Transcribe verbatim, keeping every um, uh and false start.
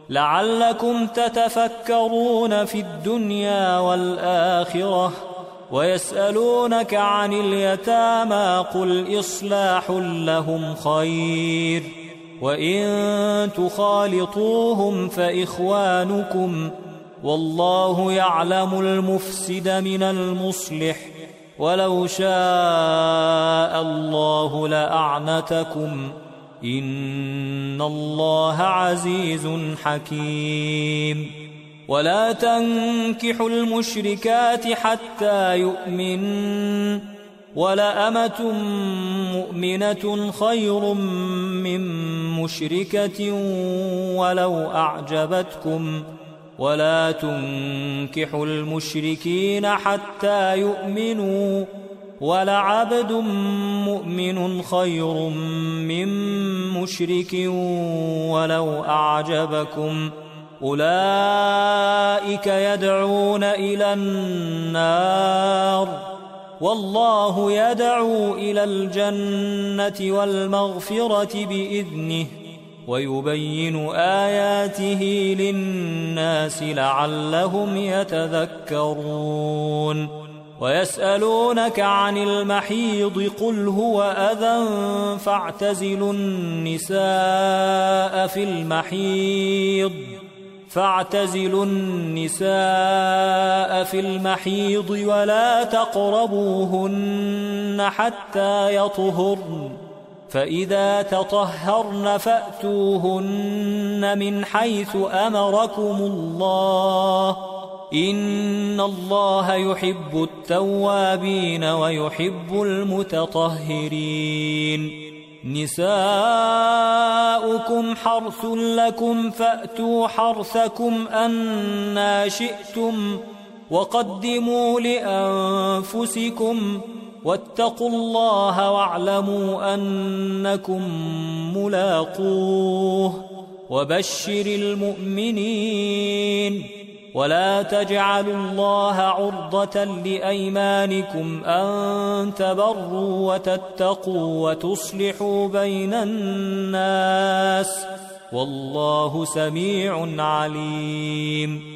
لعلكم تتفكرون في الدنيا والآخرة. ويسألونك عن اليتامى قل إصلاح لهم خير وإن تخالطوهم فإخوانكم والله يعلم المفسد من المصلح ولو شاء الله لأعنتكم إن الله عزيز حكيم. ولا تنكحوا المشركات حتى يؤمنن ولأمة مؤمنة خير من مشركة ولو أعجبتكم ولا تنكحوا المشركين حتى يؤمنوا ولعبد مؤمن خير من مشرك ولو أعجبكم أولئك يدعون إلى النار والله يدعو إلى الجنة والمغفرة بإذنه ويبين آياته للناس لعلهم يتذكرون. ويسألونك عن المحيض قل هو أذى فاعتزلوا النساء في المحيض فاعتزلوا النساء في المحيض ولا تقربوهن حتى يطهرن فإذا تطهرن فأتوهن من حيث أمركم الله إن الله يحب التوابين ويحب المتطهرين. نساؤكم حرث لكم فأتوا حرثكم أنى شئتم وقدموا لأنفسكم واتقوا الله واعلموا أنكم ملاقوه وبشر المؤمنين. ولا تجعلوا الله عرضة لأيمانكم أن تبروا وتتقوا وتصلحوا بين الناس والله سميع عليم.